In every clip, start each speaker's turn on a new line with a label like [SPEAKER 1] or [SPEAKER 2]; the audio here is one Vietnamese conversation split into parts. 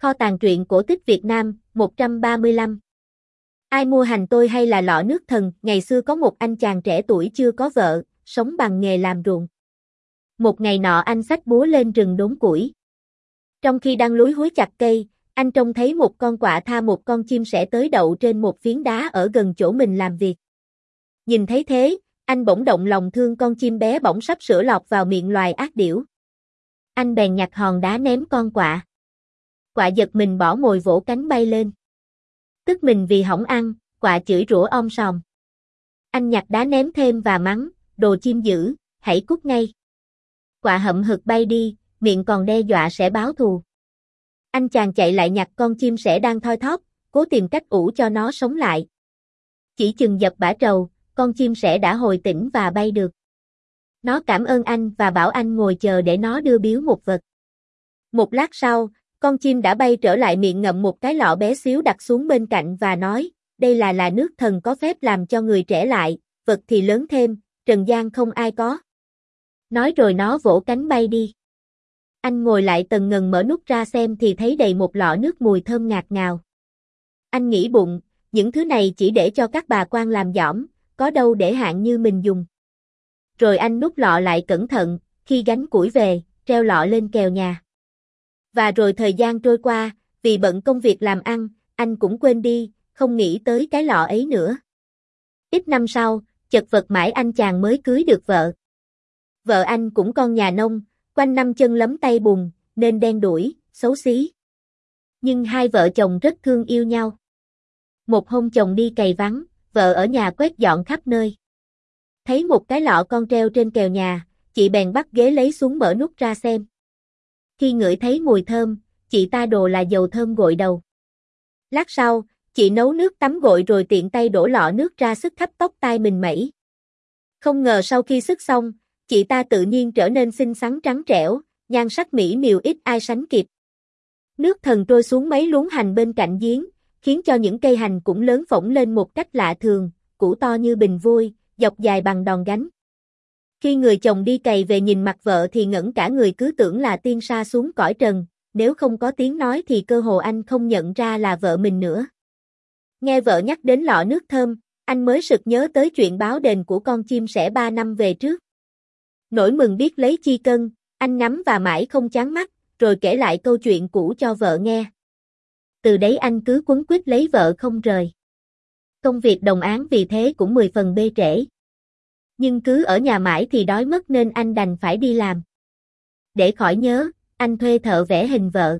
[SPEAKER 1] Kho tàng truyện cổ tích Việt Nam, 135. Ai mua hành tôi hay là lọ nước thần? Ngày xưa có một anh chàng trẻ tuổi chưa có vợ, sống bằng nghề làm ruộng. Một ngày nọ anh xách búa lên rừng đốn củi. Trong khi đang lúi húi chặt cây, anh trông thấy một con quạ tha một con chim sẻ tới đậu trên một phiến đá ở gần chỗ mình làm việc. Nhìn thấy thế, anh bỗng động lòng thương con chim bé bỏng sắp sửa lọt vào miệng loài ác điểu. Anh bèn nhặt hòn đá ném con quạ. Quạ giật mình bỏ mồi vỗ cánh bay lên. Tức mình vì hỏng ăn, quạ chửi rủa om sòm. Anh nhặt đá ném thêm và mắng, đồ chim dữ, hãy cút ngay. Quạ hậm hực bay đi, miệng còn đe dọa sẽ báo thù. Anh chàng chạy lại nhặt con chim sẻ đang thoi thóp, cố tìm cách ủ cho nó sống lại. Chỉ chừng dập bả trầu, con chim sẻ đã hồi tỉnh và bay được. Nó cảm ơn anh và bảo anh ngồi chờ để nó đưa biếu một vật. Một lát sau, con chim đã bay trở lại miệng ngậm một cái lọ bé xíu đặt xuống bên cạnh và nói, đây là nước thần có phép làm cho người trẻ lại, vật thì lớn thêm, trần gian không ai có. Nói rồi nó vỗ cánh bay đi. Anh ngồi lại tần ngần mở nút ra xem thì thấy đầy một lọ nước mùi thơm ngạt ngào. Anh nghĩ bụng, những thứ này chỉ để cho các bà quan làm dỏm, có đâu để hạng như mình dùng. Rồi anh nút lọ lại cẩn thận, khi gánh củi về, treo lọ lên kèo nhà. Và rồi thời gian trôi qua, vì bận công việc làm ăn, anh cũng quên đi, không nghĩ tới cái lọ ấy nữa. Ít năm sau, chật vật mãi anh chàng mới cưới được vợ. Vợ anh cũng con nhà nông, quanh năm chân lấm tay bùn, nên đen đủi, xấu xí. Nhưng hai vợ chồng rất thương yêu nhau. Một hôm chồng đi cày vắng, vợ ở nhà quét dọn khắp nơi. Thấy một cái lọ con treo trên kèo nhà, chị bèn bắt ghế lấy xuống mở nút ra xem. Khi ngửi thấy mùi thơm, chị ta đồ là dầu thơm gội đầu. Lát sau, chị nấu nước tắm gội rồi tiện tay đổ lọ nước ra sức khắp tóc tai mình mẩy. Không ngờ sau khi sức xong, chị ta tự nhiên trở nên xinh xắn trắng trẻo, nhan sắc mỹ miều ít ai sánh kịp. Nước thần trôi xuống mấy luống hành bên cạnh giếng, khiến cho những cây hành cũng lớn phổng lên một cách lạ thường, củ to như bình vôi, dọc dài bằng đòn gánh. Khi người chồng đi cày về nhìn mặt vợ thì ngẩn cả người cứ tưởng là tiên sa xuống cõi trần, nếu không có tiếng nói thì cơ hồ anh không nhận ra là vợ mình nữa. Nghe vợ nhắc đến lọ nước thơm, anh mới sực nhớ tới chuyện báo đền của con chim sẻ 3 năm về trước. Nỗi mừng biết lấy chi cân, anh ngắm và mãi không chán mắt, rồi kể lại câu chuyện cũ cho vợ nghe. Từ đấy anh cứ quấn quýt lấy vợ không rời. Công việc đồng áng vì thế cũng 10 phần bê trễ. Nhưng cứ ở nhà mãi thì đói mất nên anh đành phải đi làm. Để khỏi nhớ, anh thuê thợ vẽ hình vợ.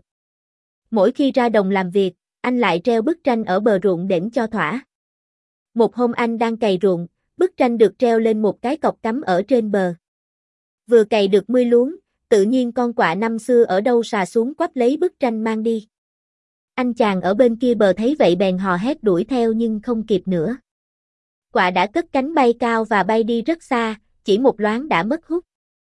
[SPEAKER 1] Mỗi khi ra đồng làm việc, anh lại treo bức tranh ở bờ ruộng đễnh cho thỏa. Một hôm anh đang cày ruộng, bức tranh được treo lên một cái cọc cắm ở trên bờ. Vừa cày được 10 luống, tự nhiên con quạ năm xưa ở đâu xà xuống quắp lấy bức tranh mang đi. Anh chàng ở bên kia bờ thấy vậy bèn hò hét đuổi theo nhưng không kịp nữa. Quạ đã cất cánh bay cao và bay đi rất xa, chỉ một loáng đã mất hút.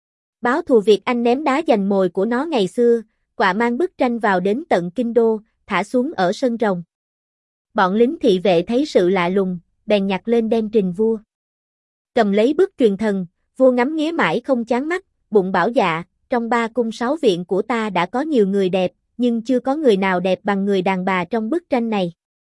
[SPEAKER 1] Báo thù việc anh ném đá giành mồi của nó ngày xưa, quạ mang bức tranh vào đến tận kinh đô, thả xuống ở sân rồng. Bọn lính thị vệ thấy sự lạ lùng, bèn nhặt lên đem trình vua. Cầm lấy bức truyền thần, vua ngắm nghía mãi không chán mắt, bụng bảo dạ, trong 3 cung 6 viện của ta đã có nhiều người đẹp, nhưng chưa có người nào đẹp bằng người đàn bà trong bức tranh này.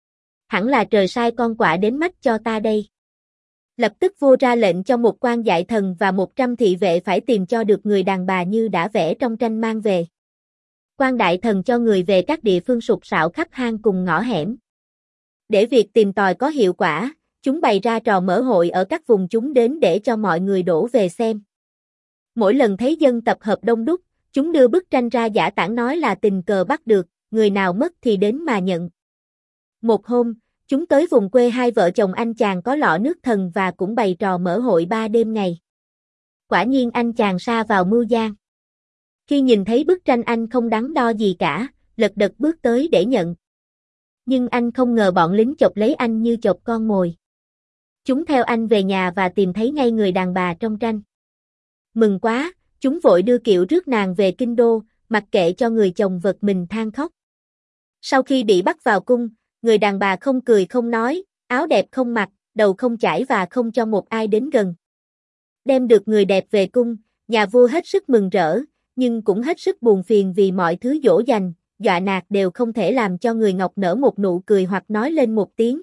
[SPEAKER 1] Hẳn là trời sai con quạ đến mắt cho ta đây. Lập tức vua ra lệnh cho một quan dạy thần và 100 thị vệ phải tìm cho được người đàn bà như đã vẽ trong tranh mang về. Quan đại thần cho người về các địa phương sục sạo khắp hang cùng ngõ hẻm. Để việc tìm tòi có hiệu quả, chúng bày ra trò mở hội ở các vùng chúng đến để cho mọi người đổ về xem. Mỗi lần thấy dân tập hợp đông đúc, chúng đưa bức tranh ra giả tảng nói là tình cờ bắt được, người nào mất thì đến mà nhận. Một hôm, chúng tới vùng quê hai vợ chồng anh chàng có lọ nước thần và cũng bày trò mở hội 3 đêm ngày. Quả nhiên anh chàng sa vào mưu gian. Khi nhìn thấy bức tranh anh không đắn đo gì cả, lật đật bước tới để nhận. Nhưng anh không ngờ bọn lính chộp lấy anh như chộp con mồi. Chúng theo anh về nhà và tìm thấy ngay người đàn bà trong tranh. Mừng quá, chúng vội đưa kiệu rước nàng về kinh đô, mặc kệ cho người chồng vật mình than khóc. Sau khi bị bắt vào cung, người đàn bà không cười không nói, áo đẹp không mặc, đầu không chải và không cho một ai đến gần. Đem được người đẹp về cung, nhà vua hết sức mừng rỡ, nhưng cũng hết sức buồn phiền vì mọi thứ dỗ dành, dọa nạt đều không thể làm cho người Ngọc nở một nụ cười hoặc nói lên một tiếng.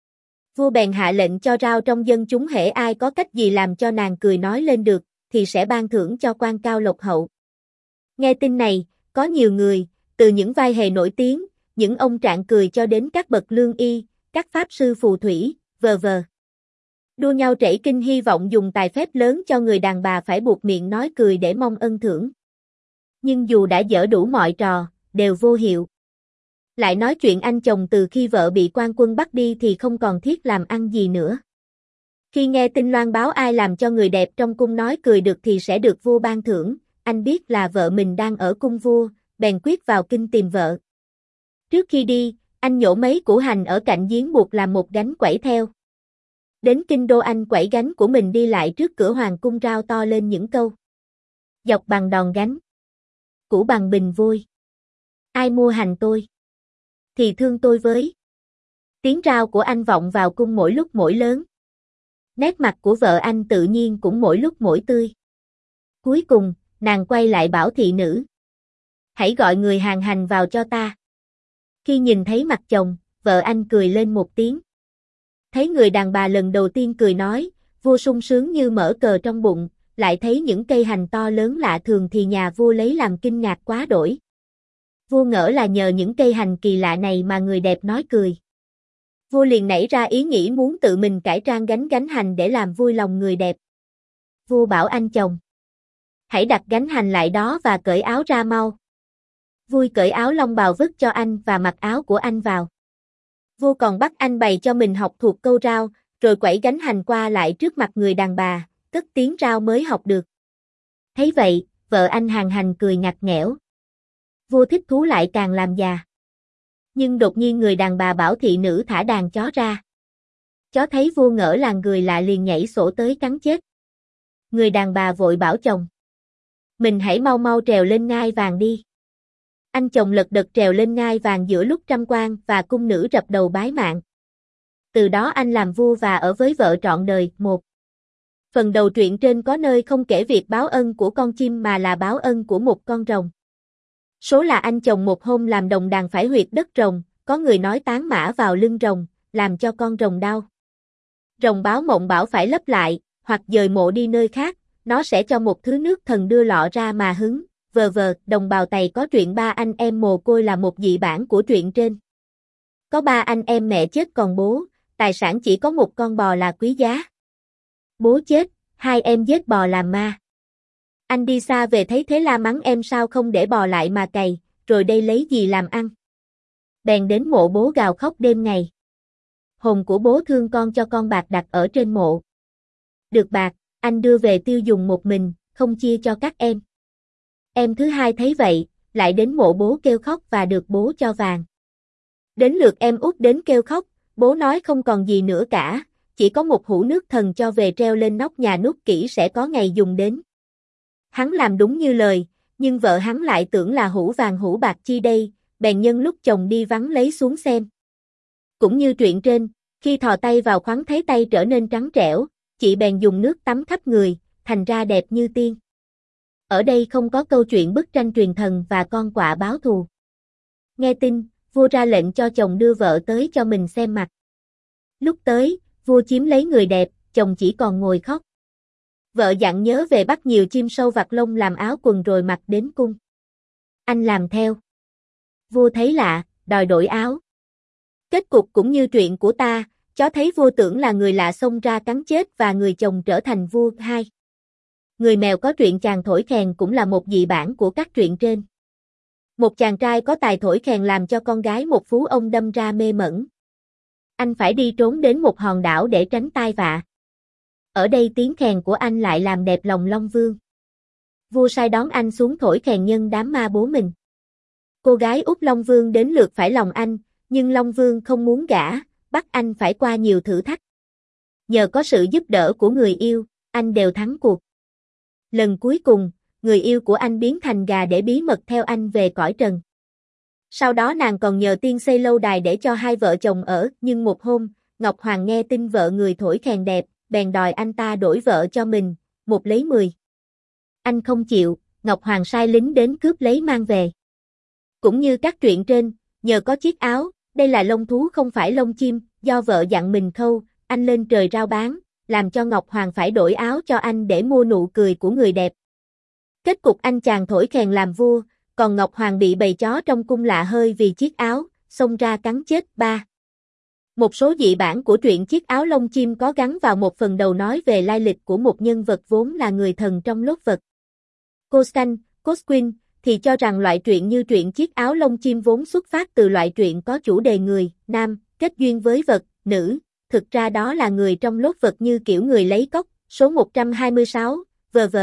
[SPEAKER 1] Vua bèn hạ lệnh cho rao trong dân chúng hễ ai có cách gì làm cho nàng cười nói lên được, thì sẽ ban thưởng cho quan cao lộc hậu. Nghe tin này, có nhiều người, từ những vai hề nổi tiếng, những ông trạng cười cho đến các bậc lương y, các pháp sư phù thủy, v.v. đua nhau trẩy kinh hy vọng dùng tài phép lớn cho người đàn bà phải buộc miệng nói cười để mong ân thưởng. Nhưng dù đã dở đủ mọi trò, đều vô hiệu. Lại nói chuyện anh chồng từ khi vợ bị quan quân bắt đi thì không còn thiết làm ăn gì nữa. Khi nghe tin loan báo ai làm cho người đẹp trong cung nói cười được thì sẽ được vua ban thưởng, anh biết là vợ mình đang ở cung vua, bèn quyết vào kinh tìm vợ. Trước khi đi, anh nhổ mấy củ hành ở cạnh giếng buộc làm một gánh quẩy theo. Đến kinh đô anh quẩy gánh của mình đi lại trước cửa hoàng cung rao to lên những câu. Dọc bằng đòn gánh, củ bằng bình vôi. Ai mua hành tôi, thì thương tôi với. Tiếng rao của anh vọng vào cung mỗi lúc mỗi lớn. Nét mặt của vợ anh tự nhiên cũng mỗi lúc mỗi tươi. Cuối cùng, nàng quay lại bảo thị nữ. Hãy gọi người hàng hành vào cho ta. Khi nhìn thấy mặt chồng, vợ anh cười lên một tiếng. Thấy người đàn bà lần đầu tiên cười nói, vua sung sướng như mở cờ trong bụng, lại thấy những cây hành to lớn lạ thường thì nhà vua lấy làm kinh ngạc quá đổi. Vua ngỡ là nhờ những cây hành kỳ lạ này mà người đẹp nói cười. Vua liền nảy ra ý nghĩ muốn tự mình cải trang gánh hành để làm vui lòng người đẹp. Vua bảo anh chồng. Hãy đặt gánh hành lại đó và cởi áo ra mau. Vui cởi áo long bào vứt cho anh và mặc áo của anh vào. Vua còn bắt anh bày cho mình học thuộc câu rao, rồi quẩy gánh hành qua lại trước mặt người đàn bà, cất tiếng rao mới học được. Thấy vậy, vợ anh hàng hành cười ngặt nghẽo. Vua thích thú lại càng làm già. Nhưng đột nhiên người đàn bà bảo thị nữ thả đàn chó ra. Chó thấy vua ngỡ là người lạ liền nhảy sổ tới cắn chết. Người đàn bà vội bảo chồng. Mình hãy mau mau trèo lên ngai vàng đi. Anh chồng lật đật trèo lên ngai vàng giữa lúc trăm quan và cung nữ rập đầu bái mạng. Từ đó anh làm vua và ở với vợ trọn đời. 1. Phần đầu truyện trên có nơi không kể việc báo ân của con chim mà là báo ân của một con rồng. Số là anh chồng một hôm làm đồng đàn phải huyệt đất rồng, có người nói tán mã vào lưng rồng, làm cho con rồng đau. Rồng báo mộng bảo phải lấp lại, hoặc dời mộ đi nơi khác, nó sẽ cho một thứ nước thần đưa lọ ra mà hứng. Đồng bào Tày có truyện ba anh em mồ côi là một dị bản của truyện trên. Có ba anh em mẹ chết còn bố, tài sản chỉ có một con bò là quý giá. Bố chết, hai em giết bò làm ma. Anh đi xa về thấy thế la mắng em sao không để bò lại mà cày, rồi đây lấy gì làm ăn. Bèn đến mộ bố gào khóc đêm ngày. Hồn của bố thương con cho con bạc đặt ở trên mộ. Được bạc, anh đưa về tiêu dùng một mình, không chia cho các em. Em thứ hai thấy vậy, lại đến mộ bố kêu khóc và được bố cho vàng. Đến lượt em út đến kêu khóc, bố nói không còn gì nữa cả, chỉ có một hũ nước thần cho về treo lên nóc nhà nút kỹ sẽ có ngày dùng đến. Hắn làm đúng như lời, nhưng vợ hắn lại tưởng là hũ vàng hũ bạc chi đây, bèn nhân lúc chồng đi vắng lấy xuống xem. Cũng như truyện trên, khi thò tay vào khoắn thấy tay trở nên trắng trẻo, chị bèn dùng nước tắm khắp người, thành ra đẹp như tiên. Ở đây không có câu chuyện bức tranh truyền thần và con quạ báo thù. Nghe tin, vua ra lệnh cho chồng đưa vợ tới cho mình xem mặt. Lúc tới, vua chiếm lấy người đẹp, chồng chỉ còn ngồi khóc. Vợ dặn nhớ về bắt nhiều chim sâu vặt lông làm áo quần rồi mặc đến cung. Anh làm theo. Vua thấy lạ, đòi đổi áo. Kết cục cũng như truyện của ta, chó thấy vua tưởng là người lạ xông ra cắn chết và người chồng trở thành vua. 2. Người mèo có truyện chàng thổi kèn cũng là một dị bản của các truyện trên. Một chàng trai có tài thổi kèn làm cho con gái một phú ông đâm ra mê mẩn. Anh phải đi trốn đến một hòn đảo để tránh tai vạ. Ở đây tiếng kèn của anh lại làm đẹp lòng Long Vương. Vua sai đón anh xuống thổi kèn nhân đám ma bố mình. Cô gái út Long Vương đến lượt phải lòng anh, nhưng Long Vương không muốn gả, bắt anh phải qua nhiều thử thách. Nhờ có sự giúp đỡ của người yêu, anh đều thắng cuộc. Lần cuối cùng, người yêu của anh biến thành gà để bí mật theo anh về cõi trần. Sau đó nàng còn nhờ tiên xây lâu đài để cho hai vợ chồng ở, nhưng một hôm, Ngọc Hoàng nghe tin vợ người thổi kèn đẹp, bèn đòi anh ta đổi vợ cho mình, 1 lấy 10. Anh không chịu, Ngọc Hoàng sai lính đến cướp lấy mang về. Cũng như các truyện trên, nhờ có chiếc áo, đây là lông thú không phải lông chim, do vợ dặn mình khâu, anh lên trời rao bán, làm cho Ngọc Hoàng phải đổi áo cho anh để mua nụ cười của người đẹp. Kết cục anh chàng thổi kèn làm vua, còn Ngọc Hoàng bị bầy chó trong cung lạ hơi vì chiếc áo, xông ra cắn chết. 3. Một số dị bản của truyện Chiếc áo lông chim có gắn vào một phần đầu nói về lai lịch của một nhân vật vốn là người thần trong lốt vật. Cosquin thì cho rằng loại truyện như truyện Chiếc áo lông chim vốn xuất phát từ loại truyện có chủ đề người, nam, kết duyên với vật, nữ, thực ra đó là người trong lốt vật như kiểu người lấy cóc, số 126, v.v.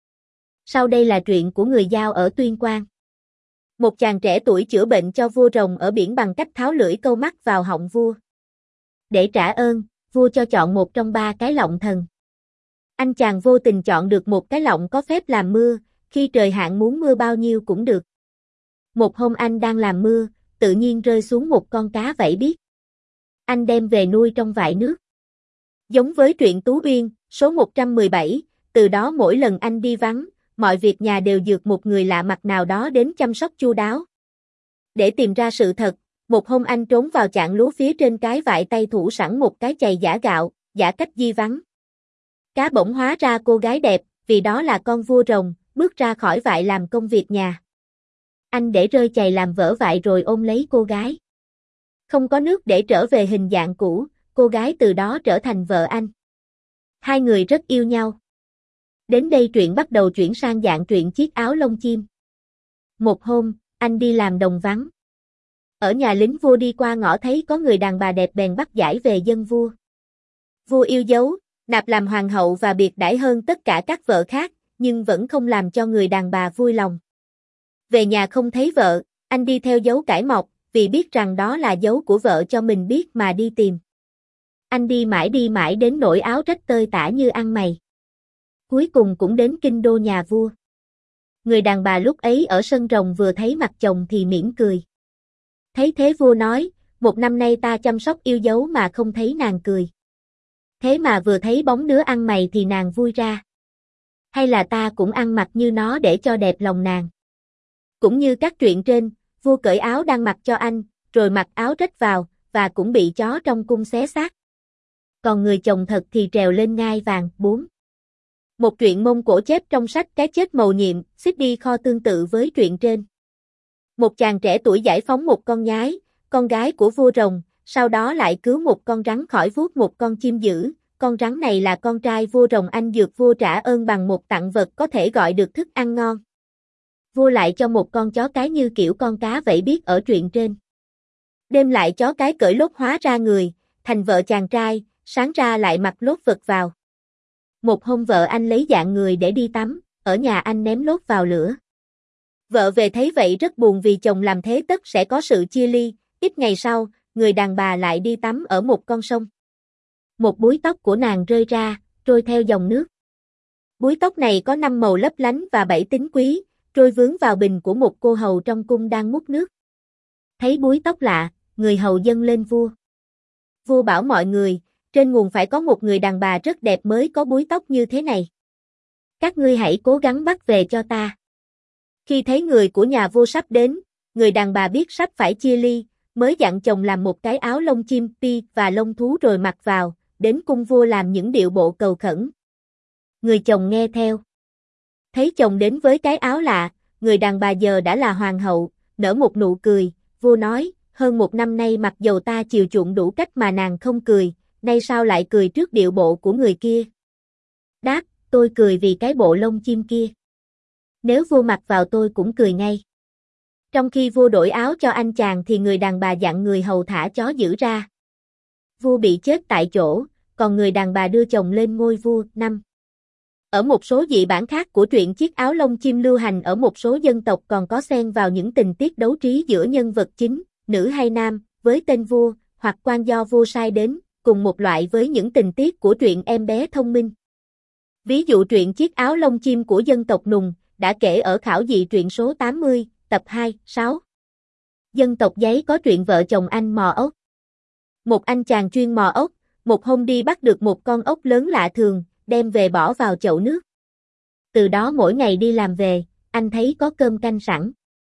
[SPEAKER 1] Sau đây là truyện của người Dao ở Tuyên Quang. Một chàng trẻ tuổi chữa bệnh cho vua rồng ở biển bằng cách tháo lưỡi câu mắt vào họng vua. Để trả ơn, vua cho chọn một trong 3 cái lọng thần. Anh chàng vô tình chọn được một cái lọng có phép làm mưa, khi trời hạn muốn mưa bao nhiêu cũng được. Một hôm anh đang làm mưa, tự nhiên rơi xuống một con cá vảy biếc. Anh đem về nuôi trong vại nước. Giống với truyện Tú Uyên, số 117, từ đó mỗi lần anh đi vắng, mọi việc nhà đều dược một người lạ mặt nào đó đến chăm sóc chu đáo. Để tìm ra sự thật, một hôm anh trốn vào chạng lúa phía trên cái vại tay thủ sẵn một cái chày giả gạo, giả cách di vắng. Cá bỗng hóa ra cô gái đẹp, vì đó là con vua rồng, bước ra khỏi vại làm công việc nhà. Anh để rơi chày làm vỡ vại rồi ôm lấy cô gái. Không có nước để trở về hình dạng cũ, cô gái từ đó trở thành vợ anh. Hai người rất yêu nhau. Đến đây truyện bắt đầu chuyển sang dạng truyện Chiếc áo lông chim. Một hôm, anh đi làm đồng vắng. Ở nhà lính vua đi qua ngõ thấy có người đàn bà đẹp bèn bắt giải về dâng vua. Vua yêu dấu, nạp làm hoàng hậu và biệt đãi hơn tất cả các vợ khác, nhưng vẫn không làm cho người đàn bà vui lòng. Về nhà không thấy vợ, anh đi theo dấu cải mọc, vì biết rằng đó là dấu của vợ cho mình biết mà đi tìm. Anh đi mãi đến nỗi áo rách tơi tả như ăn mày. Cuối cùng cũng đến kinh đô nhà vua. Người đàn bà lúc ấy ở sân rồng vừa thấy mặt chồng thì mỉm cười. Thấy thế vua nói, 1 năm nay ta chăm sóc yêu dấu mà không thấy nàng cười. Thế mà vừa thấy bóng đứa ăn mày thì nàng vui ra. Hay là ta cũng ăn mặc như nó để cho đẹp lòng nàng. Cũng như các truyện trên, vua cởi áo đang mặc cho anh, rồi mặc áo rách vào, và cũng bị chó trong cung xé xác. Còn người chồng thật thì trèo lên ngai vàng. 4. Một truyện Mông Cổ chép trong sách Cái chết mầu nhiệm, CD kho tương tự với truyện trên. Một chàng trẻ tuổi giải phóng một con nhái, con gái của vua rồng, sau đó lại cứu một con rắn khỏi vuốt một con chim dữ. Con rắn này là con trai vua rồng, anh dược vua trả ơn bằng một tặng vật có thể gọi được thức ăn ngon. Vua lại cho một con chó cái như kiểu con cá vẫy biếc ở truyện trên. Đêm lại chó cái cởi lốt hóa ra người, thành vợ chàng trai, sáng ra lại mặc lốt vật vào. Một hôm vợ anh lấy dạng người để đi tắm, ở nhà anh ném lốt vào lửa. Vợ về thấy vậy rất buồn vì chồng làm thế tất sẽ có sự chia ly. Ít ngày sau, người đàn bà lại đi tắm ở một con sông. Một búi tóc của nàng rơi ra, trôi theo dòng nước. Búi tóc này có 5 màu lấp lánh và 7 tính quý, trôi vướng vào bình của một cô hầu trong cung đang múc nước. Thấy búi tóc lạ, người hầu dâng lên vua. Vua bảo mọi người, trên nguồn phải có một người đàn bà rất đẹp mới có búi tóc như thế này. Các ngươi hãy cố gắng bắt về cho ta. Khi thấy người của nhà vua sắp đến, người đàn bà biết sắp phải chia ly, mới dặn chồng làm một cái áo lông chim pi và lông thú rồi mặc vào, đến cung vua làm những điệu bộ cầu khẩn. Người chồng nghe theo. Thấy chồng đến với cái áo lạ, người đàn bà giờ đã là hoàng hậu, nở một nụ cười, vua nói, hơn 1 năm nay mặc dầu ta chiều chuộng đủ cách mà nàng không cười, nay sao lại cười trước điệu bộ của người kia? Đáp, tôi cười vì cái bộ lông chim kia. Nếu vua mặc vào tôi cũng cười ngay. Trong khi vua đổi áo cho anh chàng thì người đàn bà dặn người hầu thả chó dữ ra. Vua bị chết tại chỗ, còn người đàn bà đưa chồng lên ngôi vua. 5. Ở một số dị bản khác của truyện Chiếc áo lông chim lưu hành ở một số dân tộc còn có xen vào những tình tiết đấu trí giữa nhân vật chính, nữ hay nam, với tên vua, hoặc quan do vua sai đến, cùng một loại với những tình tiết của truyện Em bé thông minh. Ví dụ truyện Chiếc áo lông chim của dân tộc Nùng, đã kể ở khảo dị truyện số 80, tập 2, 6. Dân tộc Giấy có truyện vợ chồng anh mò ốc. Một anh chàng chuyên mò ốc, một hôm đi bắt được một con ốc lớn lạ thường, đem về bỏ vào chậu nước. Từ đó mỗi ngày đi làm về, anh thấy có cơm canh sẵn.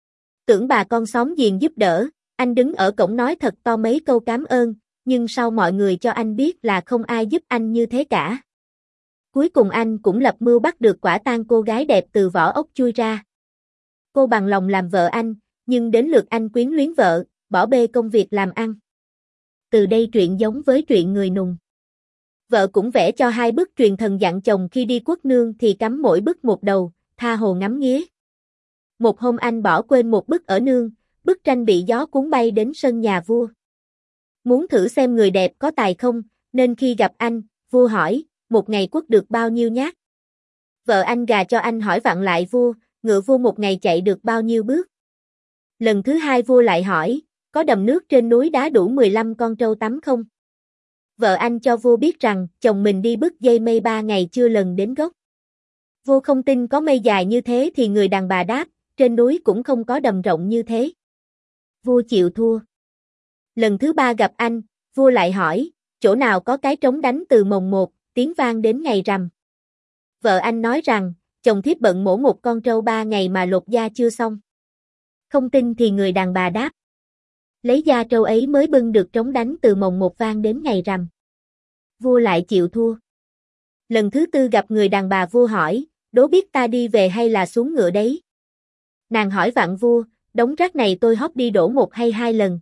[SPEAKER 1] Tưởng bà con xóm giềng giúp đỡ, anh đứng ở cổng nói thật to mấy câu cảm ơn, nhưng sau mọi người cho anh biết là không ai giúp anh như thế cả. Cuối cùng anh cũng lập mưu bắt được quả tang cô gái đẹp từ vỏ ốc chui ra. Cô bằng lòng làm vợ anh, nhưng đến lượt anh quyến luyến vợ, bỏ bê công việc làm ăn. Từ đây truyện giống với truyện người nùng. Vợ cũng vẽ cho 2 bức truyền thần dặn chồng khi đi quốc nương thì cắm mỗi bức một đầu, tha hồ ngắm nghía. Một hôm anh bỏ quên một bức ở nương, bức tranh bị gió cuốn bay đến sân nhà vua. Muốn thử xem người đẹp có tài không, nên khi gặp anh, vua hỏi, một ngày quất được bao nhiêu nhát? Vợ anh gà cho anh hỏi vặn lại vua, ngựa vua một ngày chạy được bao nhiêu bước? Lần thứ 2 vua lại hỏi, có đầm nước trên núi đá đủ 15 con trâu tắm không? Vợ anh cho vua biết rằng chồng mình đi bứt dây mây 3 ngày chưa lần đến gốc. Vua không tin có mây dài như thế thì người đàn bà đáp, trên núi cũng không có đầm rộng như thế. Vua chịu thua. Lần thứ 3 gặp anh, vua lại hỏi, chỗ nào có cái trống đánh từ mồng 1, tiếng vang đến ngày rằm. Vợ anh nói rằng, chồng thiếp bận mổ một con trâu 3 ngày mà lột da chưa xong. Không tin thì người đàn bà đáp. Lấy da trâu ấy mới bưng được trống đánh từ mồng 1 vang đến ngày rằm. Vua lại chịu thua. Lần thứ 4 gặp người đàn bà vua hỏi, đố biết ta đi về hay là xuống ngựa đấy? Nàng hỏi vặn vua, đống rác này tôi hóp đi đổ 1 hay 2 lần?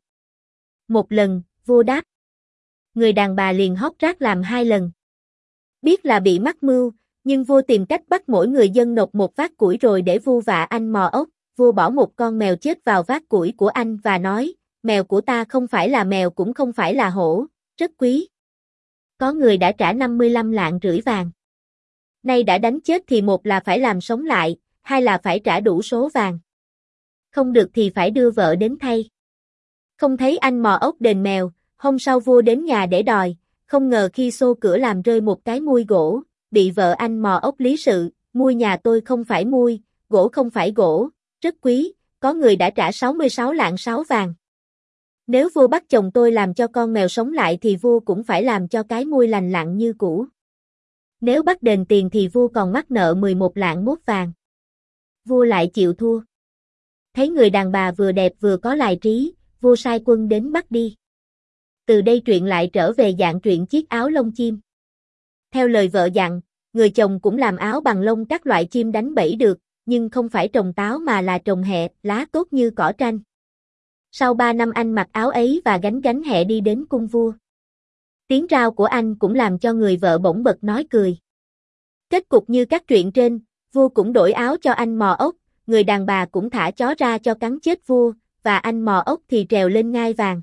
[SPEAKER 1] 1 lần, vua đáp. Người đàn bà liền hóp rác làm 2 lần. Biết là bị mắc mưu, nhưng vua tìm cách bắt mỗi người dân nộp một vác củi rồi để vu vạ anh mò ốc. Vua bỏ một con mèo chết vào vác củi của anh và nói, mèo của ta không phải là mèo cũng không phải là hổ, rất quý. Có người đã trả 55 lạng rưỡi vàng. Nay đã đánh chết thì một là phải làm sống lại, hai là phải trả đủ số vàng. Không được thì phải đưa vợ đến thay. Không thấy anh mò ốc đền mèo, hôm sau vua đến nhà để đòi, không ngờ khi xô cửa làm rơi một cái muôi gỗ, bị vợ anh mò ốc lý sự, muôi nhà tôi không phải muôi, gỗ không phải gỗ, rất quý, có người đã trả 66 lạng 6 vàng. Nếu vua bắt chồng tôi làm cho con mèo sống lại thì vua cũng phải làm cho cái muôi lành lặn như cũ. Nếu bắt đền tiền thì vua còn mắc nợ 11 lạng mốt vàng. Vua lại chịu thua. Thấy người đàn bà vừa đẹp vừa có tài trí, vua sai quân đến bắt đi. Từ đây truyện lại trở về dạng truyện chiếc áo lông chim. Theo lời vợ dặn, người chồng cũng làm áo bằng lông các loại chim đánh bẫy được, nhưng không phải trồng táo mà là trồng hẹ, lá tốt như cỏ tranh. Sau 3 năm anh mặc áo ấy và gánh gánh hẹ đi đến cung vua. Tiếng rao của anh cũng làm cho người vợ bỗng bật nói cười. Kết cục như các truyện trên, vua cũng đổi áo cho anh mò ốc, người đàn bà cũng thả chó ra cho cắn chết vua, và anh mò ốc thì trèo lên ngai vàng.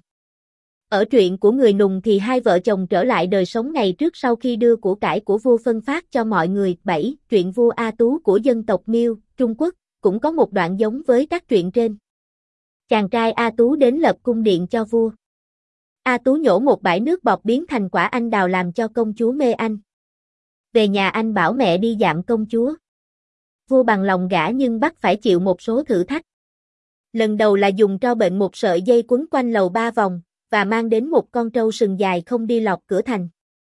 [SPEAKER 1] Ở truyện của người nùng thì 2 vợ chồng trở lại đời sống ngày trước sau khi đưa của cải của vua phân phát cho mọi người. 7. Truyện vua A Tú của dân tộc Miêu, Trung Quốc, cũng có một đoạn giống với các truyện trên. Chàng trai A Tú đến lập cung điện cho vua. A Tú nhổ một bãi nước bọt biến thành quả anh đào làm cho công chúa mê anh. Về nhà anh bảo mẹ đi dạm công chúa. Vua bằng lòng gả nhưng bắt phải chịu một số thử thách. Lần đầu là dùng tro bệnh một sợi dây quấn quanh lầu 3 vòng, và mang đến một con trâu sừng dài không đi lọt cửa thành.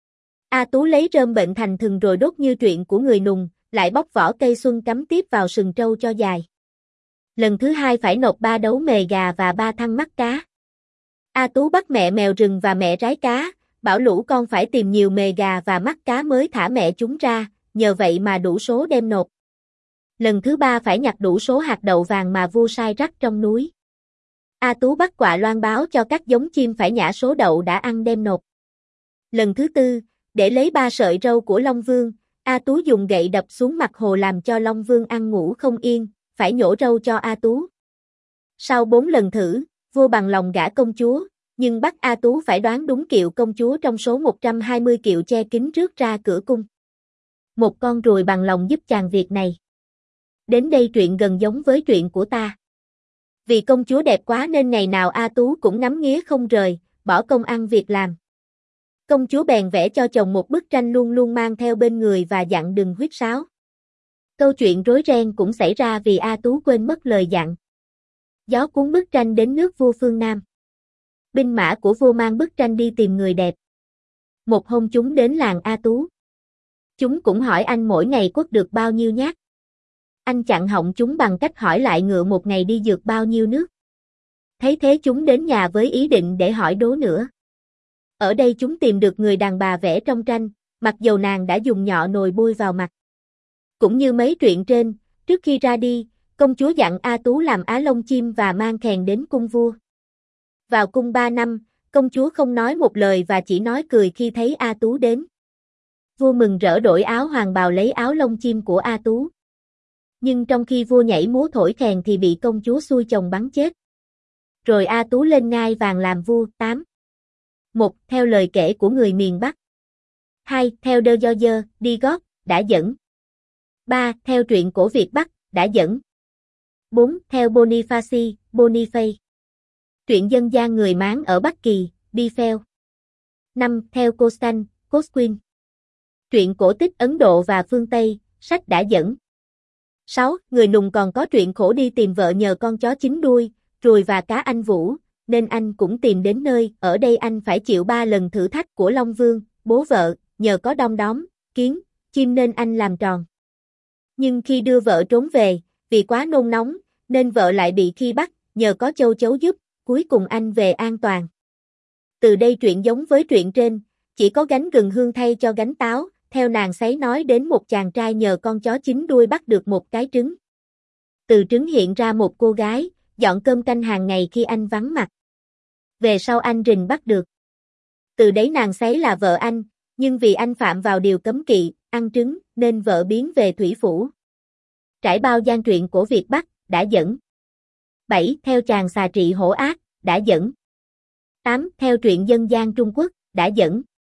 [SPEAKER 1] A Tú lấy rơm bệnh thành thừng rồi đốt như truyện của người nùng, lại bóc vỏ cây xuân cắm tiếp vào sừng trâu cho dài. Lần thứ 2 phải nộp 3 đấu mề gà và 3 thăng mắt cá. A Tú bắt mẹ mèo rừng và mẹ rái cá, bảo lũ con phải tìm nhiều mề gà và mắt cá mới thả mẹ chúng ra, nhờ vậy mà đủ số đem nộp. Lần thứ 3 phải nhặt đủ số hạt đậu vàng mà vua sai rắc trong núi. A Tú bắt quạ loan báo cho các giống chim phải nhả số đậu đã ăn đem nộp. Lần thứ 4, để lấy 3 sợi râu của Long Vương, A Tú dùng gậy đập xuống mặt hồ làm cho Long Vương ăn ngủ không yên, phải nhổ râu cho A Tú. Sau 4 lần thử, vua bằng lòng gả công chúa, nhưng bắt A Tú phải đoán đúng kiệu công chúa trong số 120 kiệu che kín rước ra cửa cung. Một con ruồi bằng lòng giúp chàng việc này. Đến đây truyện gần giống với truyện của ta. Vì công chúa đẹp quá nên ngày nào A Tú cũng ngắm nghía không rời, bỏ công ăn việc làm. Công chúa bèn vẽ cho chồng một bức tranh luôn luôn mang theo bên người và dặn đừng huýt sáo. Câu chuyện rối ren cũng xảy ra vì A Tú quên mất lời dặn. Gió cuốn bức tranh đến nước vua phương Nam. Binh mã của vua mang bức tranh đi tìm người đẹp. Một hôm chúng đến làng A Tú. Chúng cũng hỏi anh mỗi ngày quất được bao nhiêu nhát. anh chặn họng chúng bằng cách hỏi lại ngựa một ngày đi dược bao nhiêu nước. Thấy thế chúng đến nhà với ý định để hỏi đố nữa. Ở đây chúng tìm được người đàn bà vẽ trong tranh, mặc dầu nàng đã dùng nhọ nồi bôi vào mặt. Cũng như mấy truyện trên, trước khi ra đi, công chúa dặn A Tú làm á lông chim và mang kèn đến cung vua. Vào cung 3 năm, công chúa không nói một lời và chỉ nói cười khi thấy A Tú đến. Vua mừng rỡ đổi áo hoàng bào lấy áo lông chim của A Tú. Nhưng trong khi vua nhảy múa thổi kèn thì bị công chúa xui chồng bắn chết. Rồi A Tú lên ngai vàng làm vua. 8. 1. Theo lời kể của người miền Bắc. 2. Theo De George, đi gót, đã dẫn. 3. Theo truyện cổ Việt Bắc, đã dẫn. 4. Theo Boniface. Truyện dân gian người Mán ở Bắc Kỳ, Bifel. 5. Theo Cosquin. Truyện cổ tích Ấn Độ và phương Tây, sách đã dẫn. 6. Người Nùng còn có truyện khổ đi tìm vợ nhờ con chó 9 đuôi, ruồi và cá anh Vũ, nên anh cũng tìm đến nơi, ở đây anh phải chịu 3 lần thử thách của Long Vương, bố vợ, nhờ có đom đóm, kiến, chim nên anh làm tròn. Nhưng khi đưa vợ trốn về, vì quá nôn nóng, nên vợ lại bị khi bắt, nhờ có châu chấu giúp, cuối cùng anh về an toàn. Từ đây truyện giống với truyện trên, chỉ có gánh gừng hương thay cho gánh táo, theo nàng sấy nói đến một chàng trai nhờ con chó 9 đuôi bắt được một cái trứng. Từ trứng hiện ra một cô gái, dọn cơm canh hàng ngày khi anh vắng mặt. Về sau anh rình bắt được. Từ đấy nàng sấy là vợ anh, nhưng vì anh phạm vào điều cấm kỵ, ăn trứng, nên vợ biến về thủy phủ. Trải bao gian truyện cổ Việt Bắc, đã dẫn. 7. Theo chàng xà trị hổ ác, đã dẫn. 8. Theo truyện dân gian Trung Quốc, đã dẫn.